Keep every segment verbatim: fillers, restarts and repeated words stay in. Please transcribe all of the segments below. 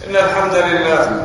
إن الحمد لله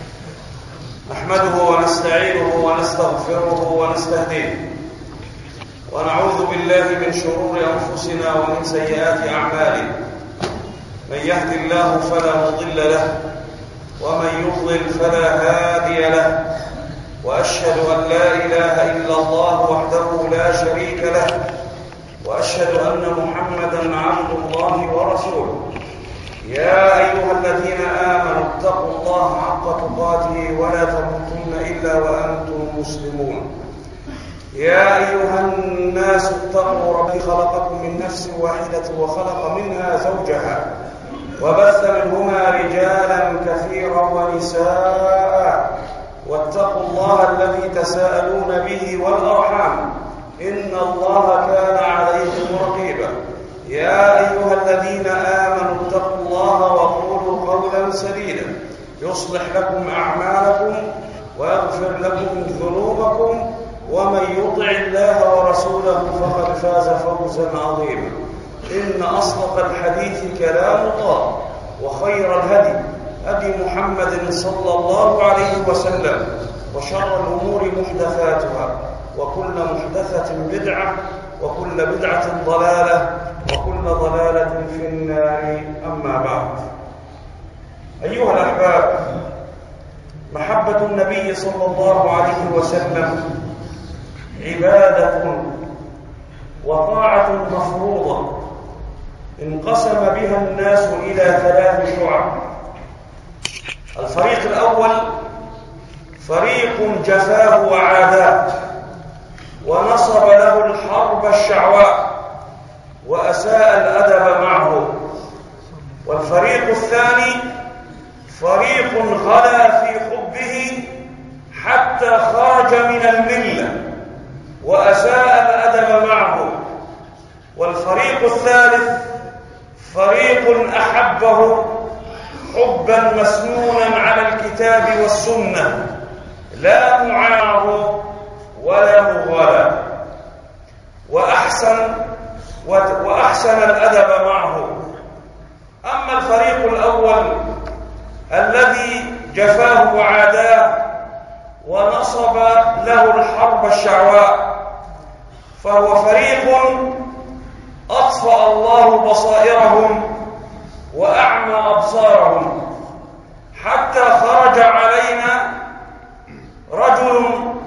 نحمده ونستعينه ونستغفره ونستهديه ونعوذ بالله من شرور أنفسنا ومن سيئات أعمالنا. من يهد الله فلا مضل له ومن يضلل فلا هادي له، وأشهد أن لا إله إلا الله وحده لا شريك له، وأشهد أن محمدًا عبد الله ورسوله. يا أيها الذين آمنوا اتقوا الله حق تقاته ولا تموتن إلا وأنتم مسلمون. يا أيها الناس اتقوا ربكم خلقكم من نفس واحدة وخلق منها زوجها وبث منهما رجالا كثيرا ونساء، واتقوا الله الذي تساءلون به والأرحام إن الله كان عليكم رقيبا. يا أيها الذين آمنوا اتقوا الله وقولوا قولا سديدا يصلح لكم أعمالكم ويغفر لكم ذنوبكم، ومن يطع الله ورسوله فقد فاز فوزا عظيما. إن أصدق الحديث كلام الله، وخير الهدي هدي محمد صلى الله عليه وسلم، وشر الأمور محدثاتها، وكل محدثة بدعة، وكل بدعة ضلالة، وكل ضلالة في النار. أما بعد، أيها الأحباب، محبة النبي صلى الله عليه وسلم عبادة وطاعة مفروضة انقسم بها الناس إلى ثلاث شعب. الفريق الأول فريق جفاه وعاداه ونصب له الحرب الشعواء وأساء الأدب معه. والفريق الثاني فريق غلا في حبه حتى خرج من الملة وأساء الأدب معه. والفريق الثالث فريق أحبه حبا مسنونا على الكتاب والسنة، لا معاره ولا مغالاة، وأحسن وأحسن الأدب معه. أما الفريق الأول الذي جفاه وعاداه ونصب له الحرب الشعواء، فهو فريق أطفأ الله بصائرهم وأعمى أبصارهم، حتى خرج علينا رجل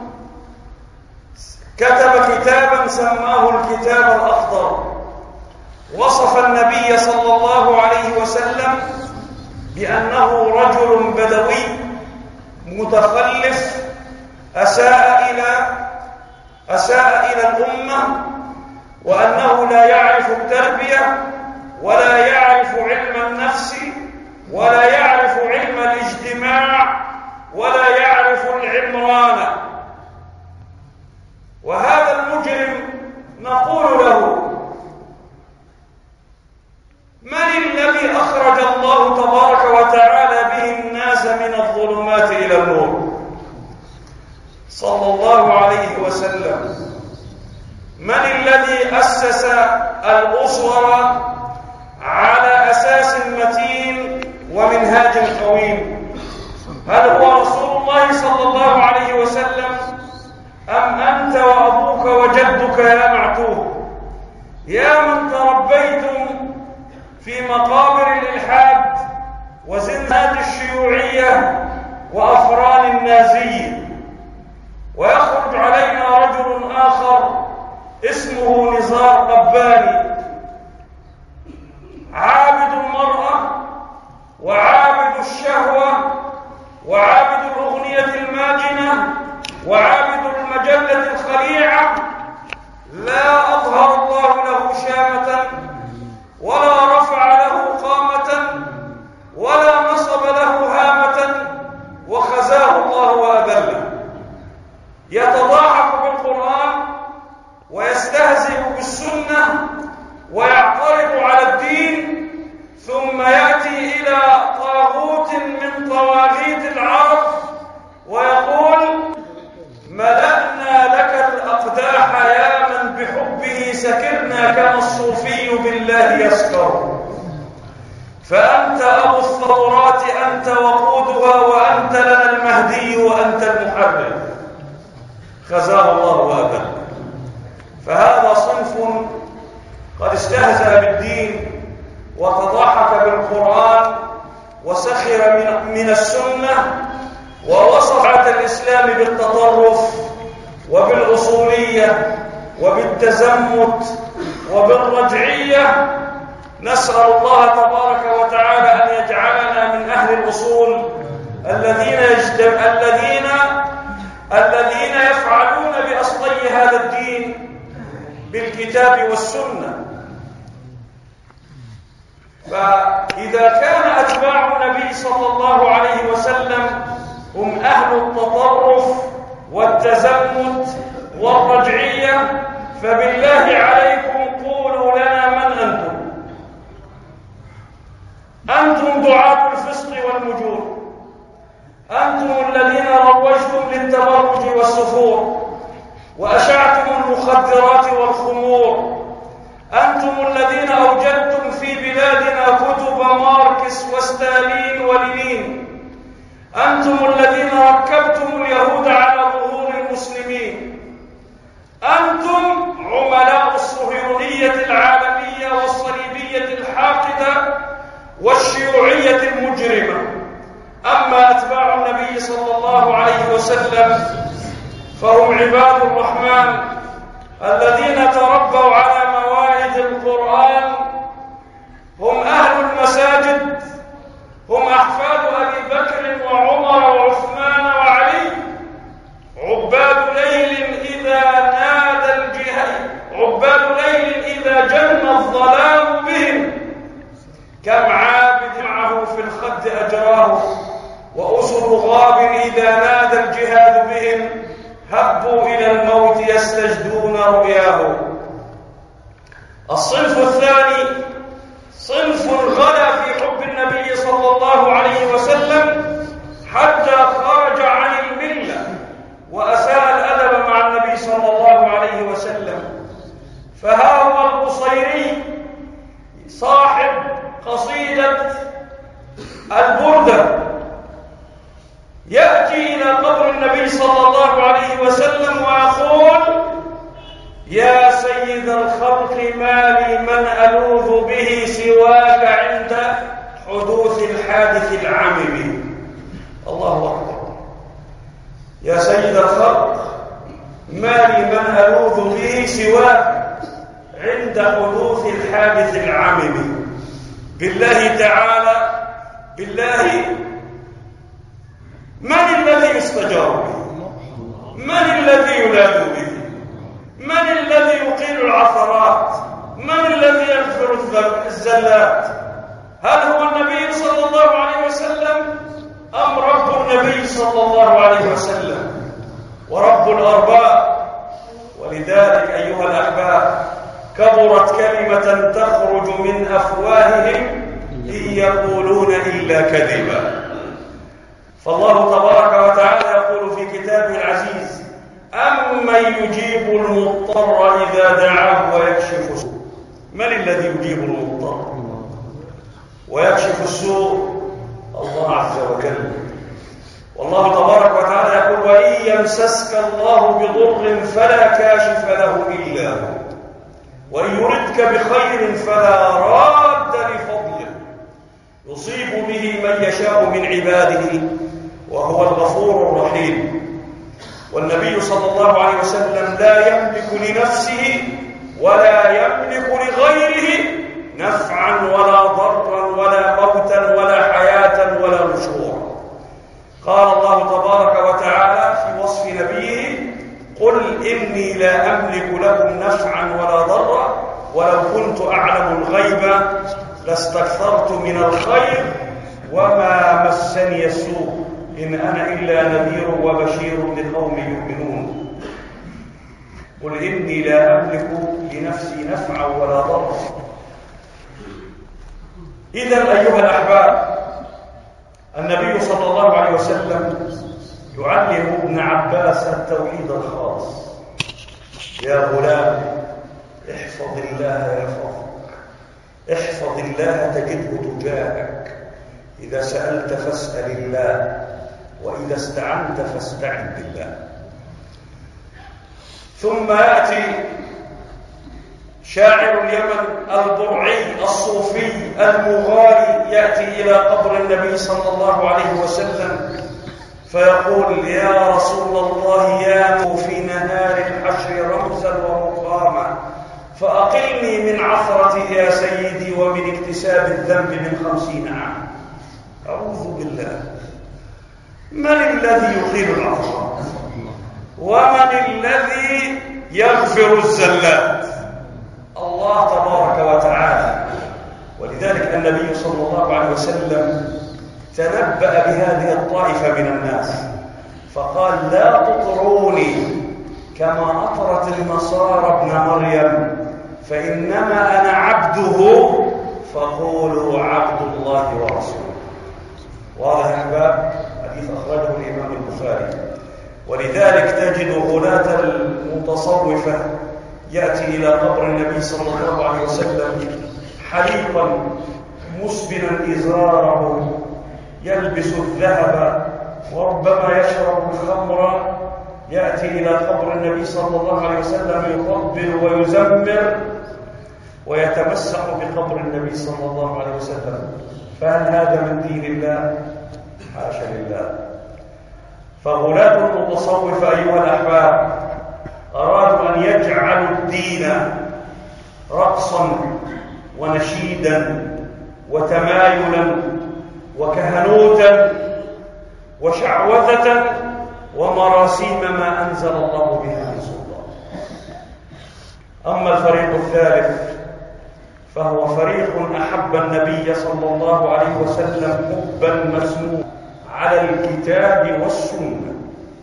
كتب كتابا سماه الكتاب الأخضر، وصف النبي صلى الله عليه وسلم بأنه رجل بدوي متخلف أساء إلى أساء إلى الأمة، وأنه لا يعرف التربية ولا يعرف علم النفس ولا يعرف علم الاجتماع ولا يعرف العمران. وهذا المجرم نقول له: من الذي أخرج الله تبارك وتعالى به الناس من الظلمات إلى النور؟ صلى الله عليه وسلم. من الذي أسس الأسر على أساس متين ومنهاج قويم؟ هل هو رسول الله صلى الله عليه وسلم أم أنت وأبوك وجدك يا معتوه؟ يا من تربيتم في مقابر الإلحاد وزنات الشيوعية وأفران النازية. ويخرج علينا رجل آخر اسمه نزار قباني، عابد المرأة وعابد الشهوة وعابد الأغنية الماجنة وعابد المجلة الخليعة، لا أظهر الله له شامة ولا رفع له قامة ولا نصب له هامة، وخزاه الله وأذله. يتضاحك بالقرآن ويستهزئ بالسنة ويعترض على الدين، ثم يأتي إلى طاغوت من طواغيت العرب ويقول: ملأنا لك الأقداح يا من بحبه سكرنا كما الصوفي بالله يسكر. فأنت أبو الثورات، أنت وقودها، وأنت لنا المهدي، وأنت المحرر. خزاه الله وأبدا. فهذا صنف قد استهزأ بالدين وتضحك بالقرآن وسخر من, من السنة ووصف الإسلام بالتطرف وبالأصولية وبالتزمت وبالرجعية. نسأل الله تبارك وتعالى أن يجعلنا من أهل الأصول الذين يجتمع الذين الذين يفعلون بأصلي هذا الدين بالكتاب والسنة. فإذا كان أتباع النبي صلى الله عليه وسلم هم أهل التطرف والتزمت والرجعية، فبالله عليكم قولوا لنا من أنتم؟ أنتم دعاة الفسق والمجور، أنتم الذين روجتم للتبرج والسفور وأشعتم المخدرات والخمور، أنتم الذين أوجدتم في بلادنا كتب ماركس وستالين ولينين، أنتم الذين ركبتم اليهود على ظهور المسلمين، أنتم عملاء الصهيونية العالمية والصليبية الحاقدة والشيوعية المجرمة. أما أتباع النبي صلى الله عليه وسلم فهم عباد الرحمن الذين تربوا على موائد القرآن، هم أهل المساجد، هم أحفاد أبي بكر وعمر وعثمان وعلي، عباد ليل إذا نادى الجهاد، عباد ليل إذا جن الظلام بهم، كم عابد معه في الخد أجراه، وأسر غاب إذا نادى الجهاد بهم، هبوا إلى الموت يستجدون رؤياه. الصنف الثاني صنف غلا في حب النبي صلى الله عليه وسلم حتى خرج عن الملة وأساء الأدب مع النبي صلى الله عليه وسلم. فها هو البصيري صاحب قصيدة البردة يأتي إلى قبر النبي صلى الله عليه وسلم ويقول: يا سيد الخلق ما لي من ألوذ به سواك عند حدوث الحادث العمم. الله أكبر. يا سيد الخلق ما لي من ألوذ به سواك عند حدوث الحادث العمم. بالله تعالى، بالله من الذي يستجار به؟ من الذي يلاذ به؟ من الذي يقيل العثرات؟ من الذي يغفر الزلات؟ هل هو النبي صلى الله عليه وسلم أم رب النبي صلى الله عليه وسلم ورب الأرباب؟ ولذلك أيها الأحباب كبرت كلمة تخرج من أفواههم إن يقولون إلا كذبا. فالله تبارك وتعالى يقول في كتابه العزيز: أمن يجيب المضطر إذا دعاه ويكشف السوء. من الذي يجيب المضطر ويكشف السوء؟ الله عز وجل. والله تبارك وتعالى يقول: وإن يمسسك الله بضر فلا كاشف له إلا هو، وإن يردك بخير فلا راد لفضله، يصيب به من يشاء من عباده وهو الغفور الرحيم. والنبي صلى الله عليه وسلم لا يملك لنفسه ولا يملك لغيره نفعا ولا ضرا ولا موتا ولا حياة ولا نشورا. قال الله تبارك وتعالى في وصف نبيه: قل إني لا أملك لكم نفعا ولا ضرا ولو كنت أعلم الغيب لاستكثرت من الخير وما مسني السوء إن أنا إلا نذير وبشير لقوم يؤمنون. قل إني لا أملك لنفسي نفعا ولا ضرا. إذن أيها الأحباب، النبي صلى الله عليه وسلم يعلم ابن عباس التوحيد الخاص: يا غلام احفظ الله يحفظك، احفظ الله تجده تجاهك، إذا سألت فاسأل الله، وإذا استعنت فاستعن بالله. ثم يأتي شاعر اليمن البرعي الصوفي المغالي، يأتي إلى قبر النبي صلى الله عليه وسلم فيقول: يا رسول الله، يا في نهار الحشر رمزا ومقاما، فأقلني من عثرتي يا سيدي ومن اكتساب الذنب من خمسين عام. أعوذ بالله، من الذي يقيل العثرات؟ ومن الذي يغفر الزلات؟ الله تبارك وتعالى. ولذلك النبي صلى الله عليه وسلم تنبأ بهذه الطائفة من الناس فقال: لا تطروني كما أطرت النصارى ابن مريم، فإنما أنا عبده فقولوا عبد الله ورسوله. واضح يا أحباب؟ حديث أخرجه الإمام البخاري. ولذلك تجد غلاة المتصوفة يأتي إلى قبر النبي صلى الله عليه وسلم حليقا مسبلا إزاره، يلبس الذهب وربما يشرب الخمر، يأتي إلى قبر النبي صلى الله عليه وسلم يطبل ويزمر ويتمسح بقبر النبي صلى الله عليه وسلم. فهل هذا من دين الله؟ حاشا لله. فغلاة المتصوفة أيها الأحباب أرادوا أن يجعلوا الدين رقصا ونشيدا وتمايلا وكهنوتا وشعوذة ومراسيم ما أنزل الله بها من سلطان. أما الفريق الثالث فهو فريق أحب النبي صلى الله عليه وسلم حبا مسموعا على الكتاب والسنة،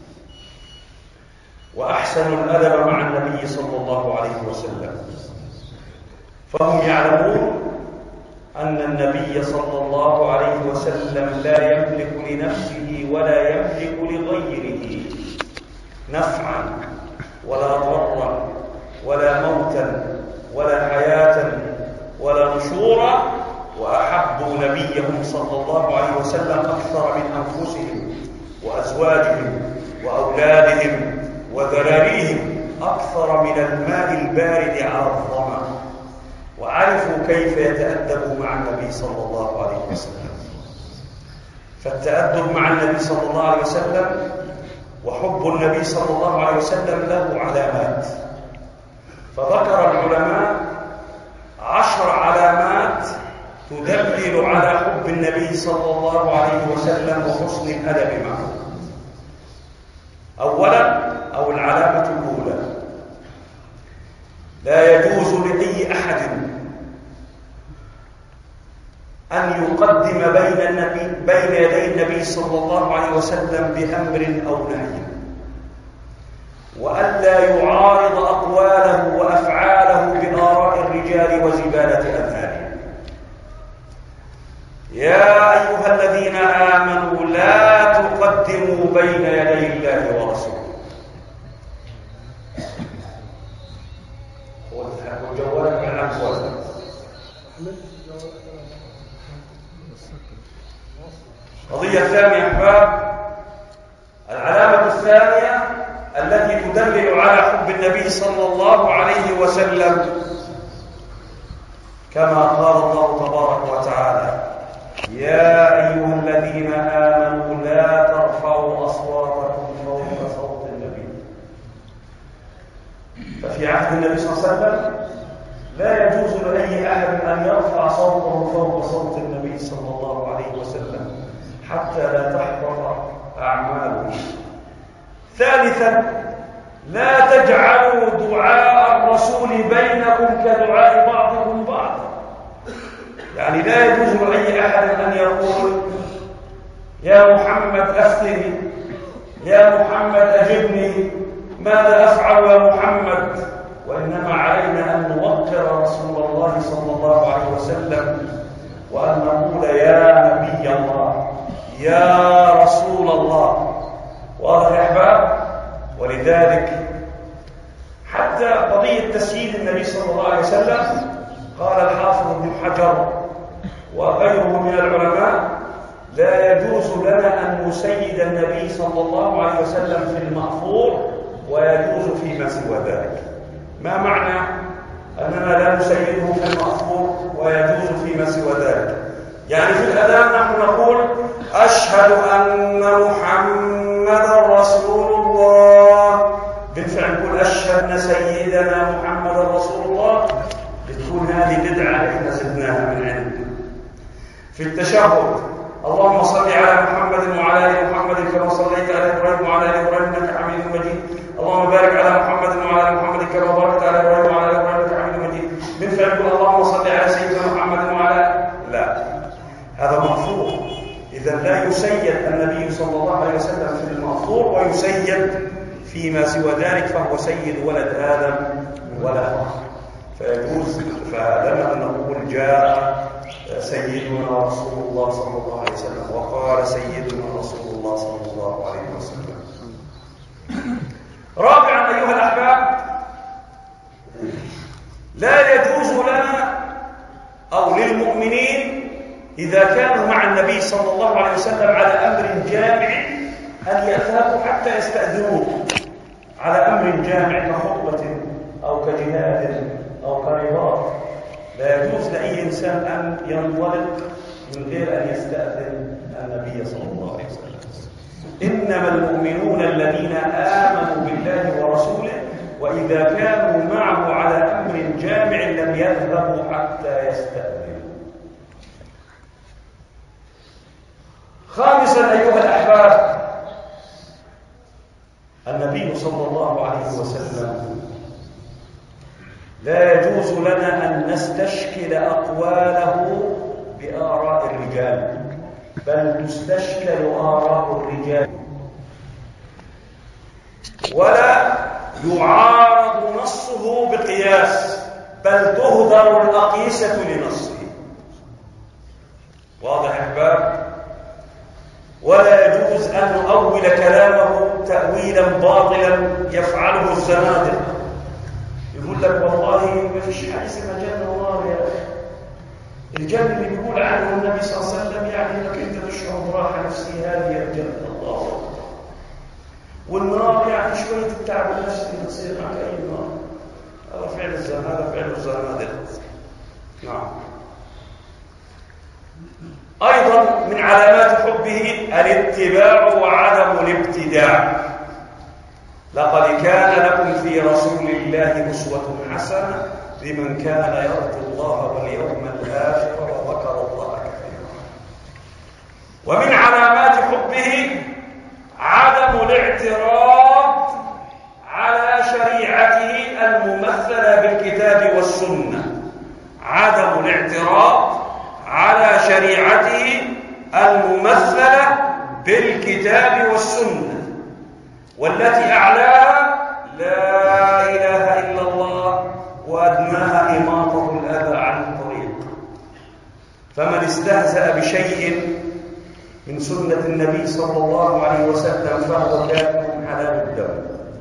وأحسن الأدب مع النبي صلى الله عليه وسلم، فهم يعلمون أن النبي صلى الله عليه وسلم لا يملك لنفسه ولا يملك لغيره نفعا ولا ضرا ولا موتا ولا حياة ولا نشورا، وأحبوا نبيهم صلى الله عليه وسلم أكثر من أنفسهم وأزواجهم وأولادهم وذراريهم، أكثر من الماء البارد على الظمأ، وعرفوا كيف يتأدبوا مع النبي صلى الله عليه وسلم. فالتأدب مع النبي صلى الله عليه وسلم وحب النبي صلى الله عليه وسلم له علامات، فذكر العلماء عشر علامات تدلل على حب النبي صلى الله عليه وسلم وحسن الأدب معه. أولا، أو العلامة الأولى، لا يجوز لأي أحد أن يقدم بين النبي بين يدي النبي صلى الله عليه وسلم بأمر أو نهي، وألا يعارض أقواله وأفعاله بآراء الرجال وزبالة أذهانهم. يا أيها الذين آمنوا لا تقدموا بين يدي الله ورسوله. وجوالك عن أقوالك. القضية الثانية أحباب، العلامة الثانية التي تدلل على حب النبي صلى الله عليه وسلم كما قال الله تبارك وتعالى: يا أيها الذين آمنوا لا ترفعوا أصواتكم فوق صوت النبي. ففي عهد النبي صلى الله عليه وسلم لا يجوز لأي أحد أن يرفع صوته فوق صوت النبي صلى الله عليه وسلم حتى لا تحبط أعماله. ثالثا، لا تجعلوا دعاء الرسول بينكم كدعاء بعضكم بعضا، يعني لا يجوز لأي أحد أن يقول: يا محمد أفتني، يا محمد أجبني، ماذا أفعل يا محمد؟ وإنما علينا أن نوقر رسول الله صلى الله عليه وسلم وأن نقول: يا نبي الله، يا رسول الله. واضح يا أحباب؟ ولذلك حتى قضية تسييد النبي صلى الله عليه وسلم قال الحافظ ابن حجر وغيره من العلماء: لا يجوز لنا أن نسيد النبي صلى الله عليه وسلم في المأثور ويجوز فيما سوى ذلك. ما معنى أننا لا نسيده في المأثور ويجوز فيما سوى ذلك؟ يعني في الأذان نحن نقول: أشهد أن محمدا رسول الله. بالفعل نقول: أشهد أن سيدنا محمدا رسول الله. بتكون هذه بدعة إحنا زدناها من عندنا. في التشهد: اللهم صل على محمد وعلى ال محمد كما صليت على ابراهيم وعلى ال ابراهيم انك حميد مجيد. اللهم بارك على محمد وعلى ال محمد كما باركت على ابراهيم وعلى ال ابراهيم انك حميد مجيد. بالفعل نقول: اللهم صل على سيدنا محمد وعلى. لا، هذا مأثور. اذا لا يسيد النبي صلى الله عليه وسلم في المأثور ويسيد فيما سوى ذلك، فهو سيد ولد ادم ولا فخر. فيجوز فلنا ان نقول: جاء سيدنا رسول الله صلى الله عليه وسلم، وقال سيدنا رسول الله صلى الله عليه وسلم. رابعا أيها الأحباب، لا يجوز لنا أو للمؤمنين إذا كانوا مع النبي صلى الله عليه وسلم على أمر جامع أن يذهبوا حتى يستأذنوه على أمر جامع كخطبة أو كجهاد أو كرباط. لا يجوز لأي إنسان أن ينطلق من غير أن يستأذن النبي صلى الله عليه وسلم. إنما المؤمنون الذين آمنوا بالله ورسوله وإذا كانوا معه على أمر جامع لم يذهبوا حتى يستأذنوا. خامسا أيها الأحباب، النبي صلى الله عليه وسلم لا يجوز لنا أن نستشكل أقواله بآراء الرجال، بل تستشكل آراء الرجال، ولا يعارض نصه بقياس، بل تهدر الأقيسة لنصه. واضح يا أحباب؟ ولا يجوز أن نؤول كلامه تأويلا باطلا يفعله الزنادقة. يقول لك: والله ما فيش حاجه اسمها جنه ونار يا اخي. الجنه اللي بيقول عنه النبي صلى الله عليه وسلم يعني انك انت تشعر براحه نفسيه، هذه الجنه. الله اكبر. والنار يعني شويه التعب النفسي اللي بتصير معك. اي نار؟ هذا فعل الزمان، هذا فعل الزنادقه. نعم. ايضا من علامات حبه الاتباع وعدم الابتداع. لقد كان لكم في رسول الله أسوة حسنة لمن كان يرجو الله واليوم الآخر وذكر الله كثيرا. ومن علامات حبه عدم الاعتراض على شريعته الممثلة بالكتاب والسنة. عدم الاعتراض على شريعته الممثلة بالكتاب والسنة، والتي أعلاها لا إله إلا الله وأدناها إماطة الأذى عن الطريق. فمن استهزأ بشيء من سنة النبي صلى الله عليه وسلم فهو كافر حلال الدم.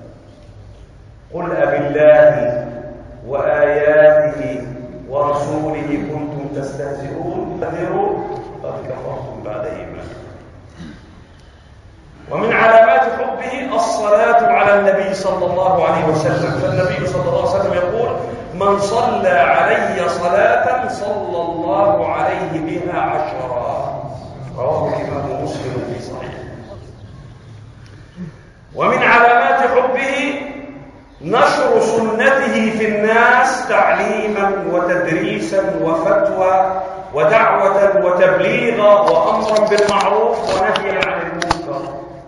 قل أبالله وآياته ورسوله كنتم تستهزئون فاحذروا قد كفرتم بعد إيمانكم. ومن علامات حبه الصلاة على النبي صلى الله عليه وسلم. فالنبي صلى الله عليه وسلم يقول: من صلى علي صلاة صلى الله عليه بها عشرا. رواه الإمام مسلم في صحيحه. ومن علامات حبه نشر سنته في الناس تعليما وتدريسا وفتوى ودعوة وتبليغا وأمرا بالمعروف ونهيا عن المنكر.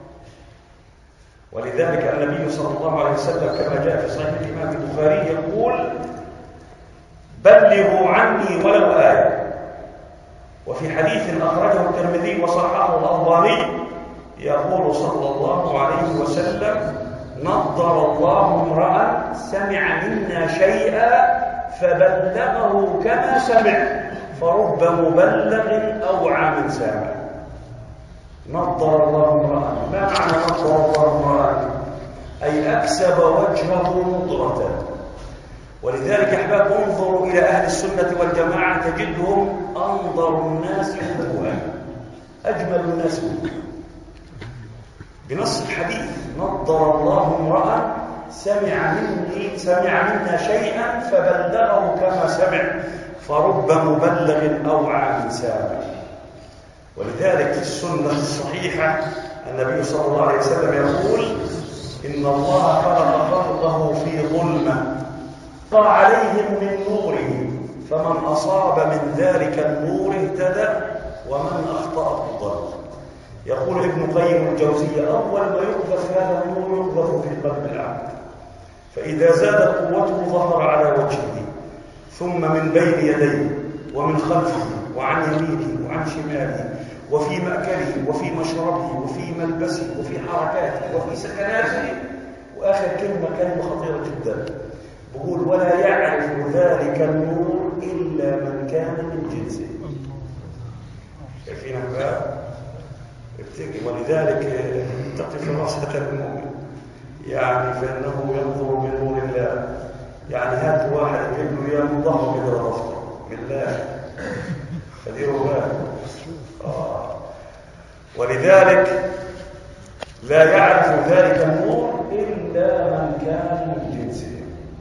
ولذلك النبي صلى الله عليه وسلم كما جاء في صحيح الإمام البخاري يقول: بلغوا عني ولو آية. وفي حديث أخرجه الترمذي وصححه الألباني يقول صلى الله عليه وسلم: نضر الله امرأ سمع منا شيئا فبلغه كما سمع فرب مبلغ أوعى من سامع. نضر الله امرأ. ما معنى نضر الله امرأ؟ أي أكسب وجهه نضرة، ولذلك أحباب انظروا إلى أهل السنة والجماعة تجدهم أنظر الناس وجوها، أجمل الناس وجوها، بنص الحديث: نضر الله امرأ سمع مني سمع منا شيئا فبلغه كما سمع، فرب مبلغ أوعى من سامع. ولذلك في السنة الصحيحة النبي صلى الله عليه وسلم يقول: إن الله خلق خلقه في ظلمة طلع عليهم من نوره، فمن أصاب من ذلك النور اهتدى ومن أخطأ ضل. يقول ابن قيم الجوزية: أول ما يقذف هذا النور يقذف في قلب العبد، فإذا زادت قوته ظهر على وجهه، ثم من بين يديه ومن خلفه وعن يمينه وعن شماله، وفي مأكله وفي مشربه وفي ملبسه وفي حركاته وفي سكناته. وآخر كلمة كلمة خطيرة جدا، بقول: ولا يعرف ذلك النور إلا من كان من جنسه. شايفين أحباب؟ ولذلك اتق فراسة المؤمن، يعني فإنه ينظر من نور الله. يعني هات واحد يجيب له اياه مضاعف كده رفضه بالله، خليله بالك. آه. ولذلك لا يعرف ذلك النور إلا من كان من جنسه.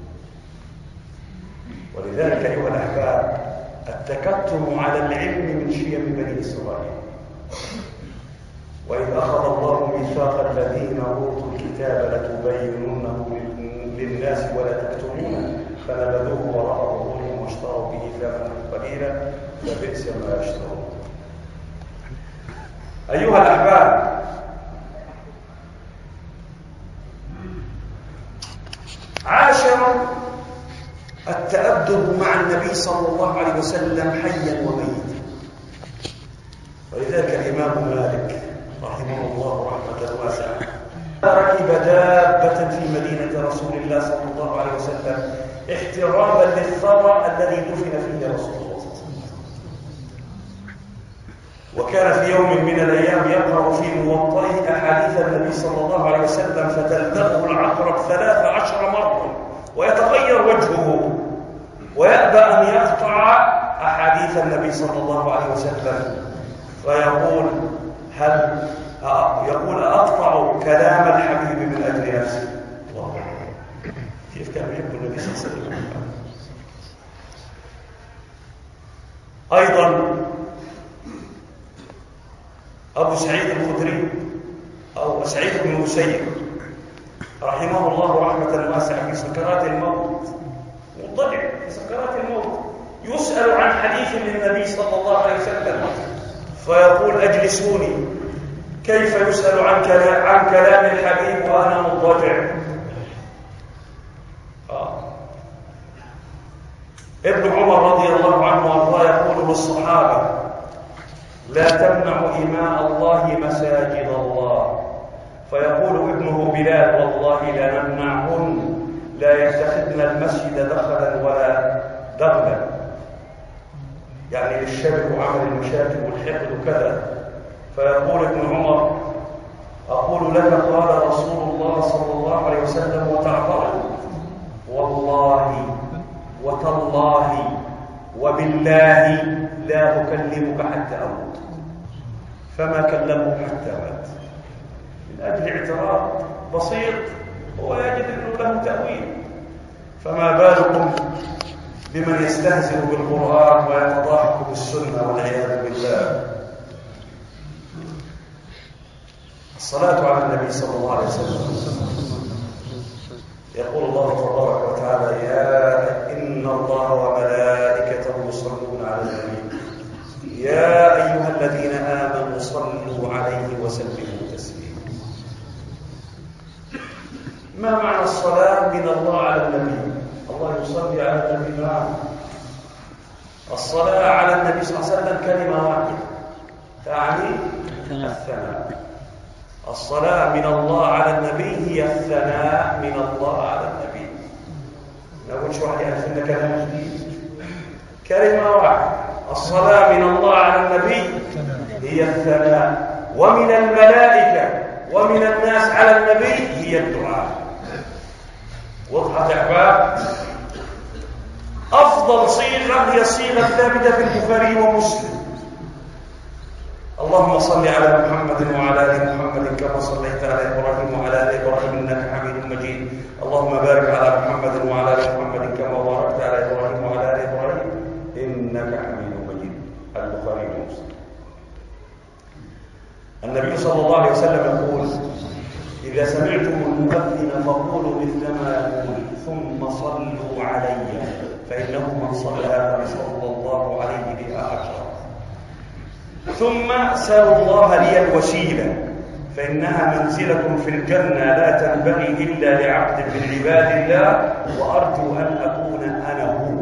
ولذلك أيها الأحباب، التكتم على العلم من شيم بني إسرائيل. وإذ أخذ الله ميثاق الذين أوتوا الكتاب لتبيننه للناس ولا تكتمونه فنبذوه وراء ظهورهم واشتروا به ثمنا قليلا فبئس ما يشترون. أيها الأحباب، عاشر التأدب مع النبي صلى الله عليه وسلم حيا وميتا. ولذلك الإمام مالك رحمه الله رحمة واسعة ركب دابة في مدينة رسول الله صلى الله عليه وسلم احتراما للثرى الذي دفن فيه رسول الله صلى الله عليه وسلم. وكان في يوم من الأيام يقرأ في موطئه أحاديث النبي صلى الله عليه وسلم فتلدغه العقرب ثلاث عشر مرة ويتغير وجهه ويأبى أن يقطع أحاديث النبي صلى الله عليه وسلم، فيقول: هل يقول أقطع كلام الحبيب من أجل نفسي؟ الله أكبر. كيف كان يحب النبي صلى الله عليه وسلم. أيضا أبو سعيد الخدري أو سعيد بن المسيب رحمه الله رحمة واسعة في سكرات الموت، مضطجع في سكرات الموت، يسأل عن حديث للنبي صلى الله عليه وسلم فيقول: أجلسوني. كيف يسأل عن كلام, عن كلام الحبيب وأنا مضطجع؟ آه. ابن عمر رضي الله عنه وارضاه يقول للصحابة: لا تمنعوا إماء الله مساجد الله. فيقول ابنه بلال: والله لا نمنعهن، لا يتخذن المسجد دخلا ولا دغلا، يعني للشر وعمل المشاكل والحقد وكذا. فيقول ابن عمر: أقول لك قال رسول الله صلى الله عليه وسلم وتعبر: والله وتالله وبالله لا أكلمك حتى أموت. فما كلمه حتى مات، من أجل اعتراض بسيط هو يجد أنه له تأويل. فما بالكم بمن يستهزئ بالقرآن ويتضاحك بالسنة والعياذ بالله. الصلاة على النبي صلى الله عليه وسلم. يقول الله تبارك وتعالى: يا إن الله وملائكته يصلون على النبي يا أيها الذين آمنوا صلوا عليه وسلموا تسليما. ما معنى الصلاة من الله على النبي؟ الله يصلي على النبي. معه الصلاة على النبي صلى الله عليه وسلم كلمة واحدة تعني الثناء. الصلاة من الله على النبي هي الثناء من الله على النبي. نقول شو واحد يعرف إن كلام جديد، كلمة واحدة. الصلاة من الله على النبي هي الثناء، ومن الملائكة ومن الناس على النبي هي الدعاء. وضحت يا أحباب؟ وأفضل صيغة هي الصيغة الثابتة في البخاري ومسلم. اللهم صل على محمد وعلى ال محمد كما صليت على ابراهيم وعلى ال ابراهيم انك حميد مجيد. اللهم بارك على محمد وعلى ال محمد كما باركت على ابراهيم وعلى ال ابراهيم انك حميد مجيد. البخاري ومسلم. النبي صلى الله عليه وسلم يقول: اذا سمعتم المؤذن فقولوا مثل ما يقول ثم صلوا علي فانه من صلى صلى الله عليه بها عشرا. ثم سألوا الله لي الوسيلة فإنها منزلة في الجنة لا تنبغي إلا لعبد من عباد الله وأرجو أن أكون أنا هو.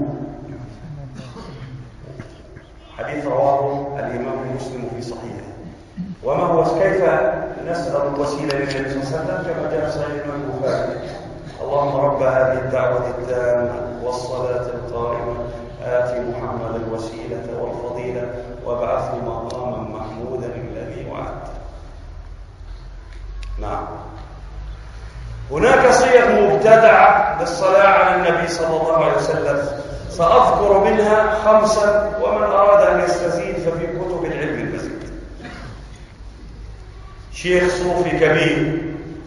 حديث رواه الإمام مسلم في صحيحه. وما هو كيف نسأل الوسيلة للنبي صلى الله عليه وسلم كما جاء في صحيح الإمام البخاري: اللهم رب هذه الدعوة التامة والصلاة القائمة آت محمد الوسيلة والفضيلة وابعثه مقاما محمودا الذي وعدته. نعم. هناك صيغ مبتدعة للصلاة على النبي صلى الله عليه وسلم، سأذكر منها خمسة، ومن أراد أن يستزيد ففي كتب العلم المزيد. شيخ صوفي كبير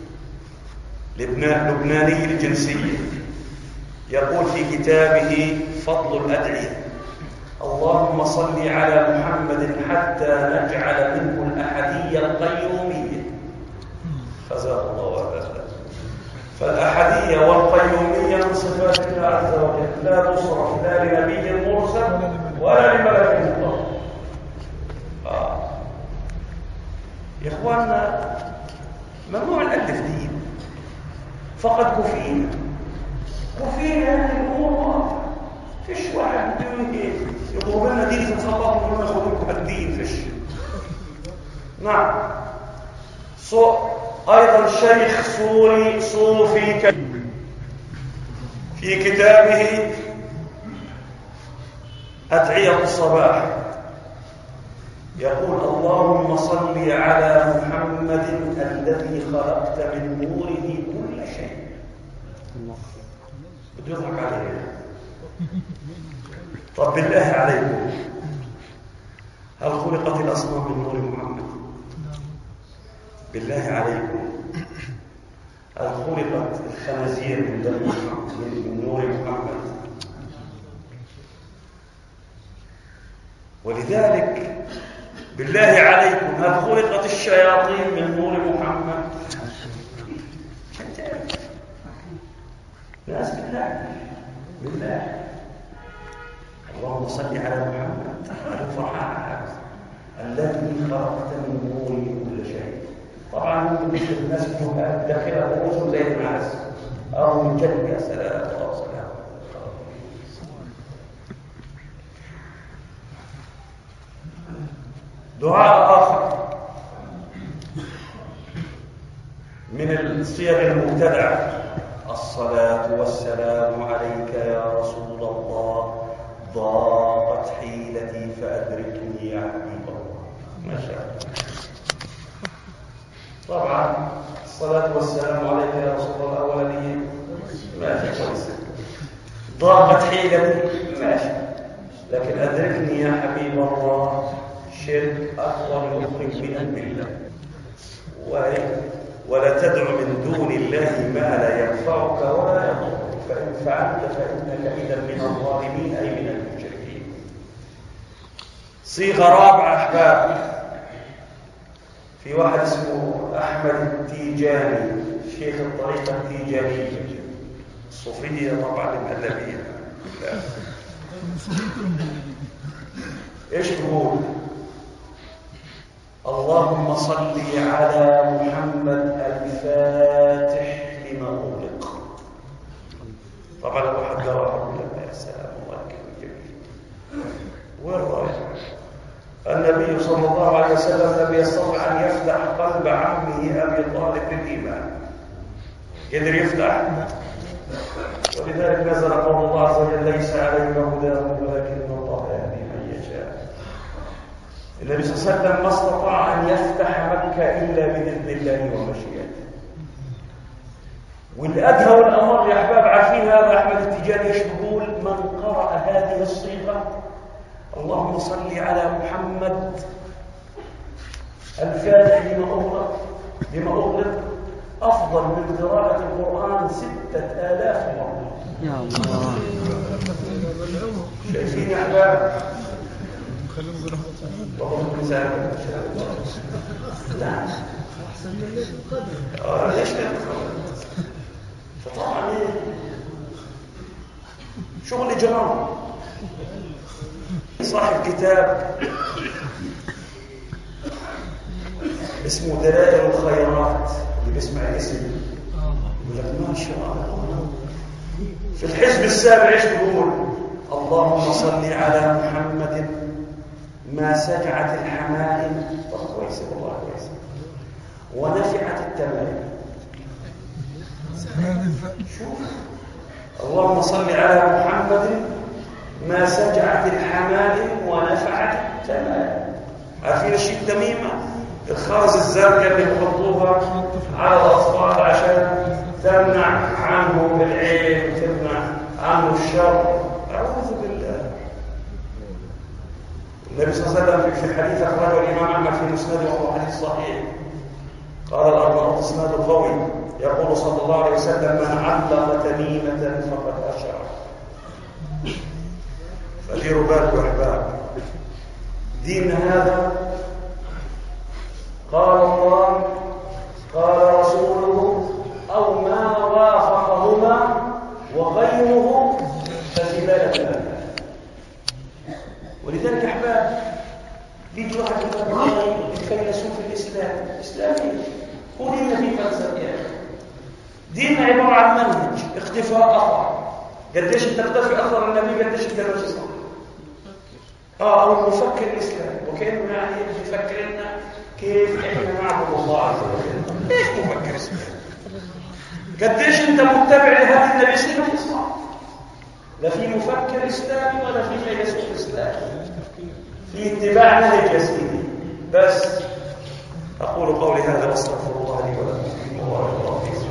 لبناني الجنسية يقول في كتابه فضل الأدعية: اللهم صل على محمد حتى نجعل منه الأحدية القيومية. فزاد الله وهذا. فالأحدية والقيومية من صفات الله عز وجل، لا تصرف لا لنبي مرسل ولا لملك مقرب. آه. يا إخواننا، ممنوع نألف دين، فقد كفينا كفينا هذه الأمور واضحة. فيش واحد يطلب لنا دين في الخطأ ويقول لنا خذوا الدين. فيش. نعم. صو... أيضا شيخ سوري صوفي كبير في كتابه أدعية الصباح يقول: اللهم صل على محمد الذي خلقت من نوره كل شيء. بده يضحك عليه. طب بالله عليكم، هل خلقت الأصنام من نور محمد؟ بالله عليكم، هل خلقت الخنازير من دم محمد من نور محمد؟ ولذلك بالله عليكم، هل خلقت الشياطين من نور محمد؟ ناس بالله بالله اللهم صل على محمد الفرحان الذي خلقت من نور كل شيء. طبعا ممكن الناس الجهال داخلها رؤوسهم زي الناس او من جد. يا سلام الله سلام. دعاء آخر من الصيغ المبتدعة: الصلاة والسلام عليك يا رسول الله، ضاقت حيلتي فأدركني يا حبيب الله. ما شاء الله. طبعا الصلاة والسلام عليك يا رسول الله أولانية ما في كويسة. ضاقت حيلتي ماشي، لكن أدركني يا حبيب الله شرك أكبر يخرج من الملة. ولا تدع من دون الله ما لا ينفعك ولا يضرك، فإن فعلت فإنك إذا من الظالمين أي من المشركين. صيغة رابعة أحباب: في واحد اسمه أحمد التيجاني، شيخ الطريقة التيجانية الصوفية طبعا المهلبية. ايش تقول؟ اللهم صل على محمد الفاتح لما أغلق. طبعا لو حد قرأ يقول يا سلام الله كيف جميل. وين رايح؟ النبي صلى الله عليه وسلم لم يستطع أن يفتح قلب عمه أبي طالب للإيمان. قدر يفتح، ولذلك نزل قول الله عز وجل: ليس عليك هداهم ولكن الله يهدي من يشاء. النبي صلى الله عليه وسلم ما استطاع أن يفتح مكة إلا بإذن الله ومشيئته. والأدهى والأمر يا أحباب عارفين هذا أحمد التيجاني ايش بيقول؟ من قرأ هذه الصيغة اللهم صل على محمد الفاتح لما أغلق لما أغلق أفضل من قراءة القرآن ستة آلاف مرة. يا الله. شايفين يا أحباب؟ والله مساعدة. لا. آه ليش كده؟ فطبعا إيه؟ شغل جرام. صاحب كتاب اسمه دلائل الخيرات، اللي بيسمع الاسم يقول لك ما شاء الله. في الحزب السابع ايش بيقول؟ اللهم صل على محمد ما سجعت الحمائم. طب كويس والله كويس. ونفعت التمائم. شوف اللهم صل على محمد ما سجعت الحمائم ونفعت التمائم. عارفين الشيء التميمه؟ الخرز الزرقاء اللي بيحطوها على الاطفال عشان تمنع عنه العين وتمنع عنه الشر. اعوذ بالله. النبي صلى الله عليه وسلم في الحديث اخرجه الامام احمد في مسنده وهو حديث صحيح. قال الاربعون اسناد قوي. يقول صلى الله عليه وسلم من علق تميمه فقد اشرك. فديروا بالكم يا احباب. دين هذا قال الله قال رسوله أو ما وافقهما وغيره فزبالة الله. ولذلك أحباب بيجي واحد يقول فيلسوف الإسلام إسلامي هو ديننا فيه فلسفة. ديننا عبارة عن منهج اختفاء أثر. قديش انت تختفي أثر النبي قديش انت ماشي صح. اه او المفكر الإسلامي وكأنه يعني يفكر لنا كيف احنا نعبد الله عز وجل. ليش مفكر اسلامي؟ قديش انت متبع لهذا النبي صلى الله عليه وسلم؟ لا في مفكر اسلامي ولا في فيلسوف اسلامي. في اتباع نهج يا سيدي. بس اقول قولي هذا واستغفر الله لي ولكم.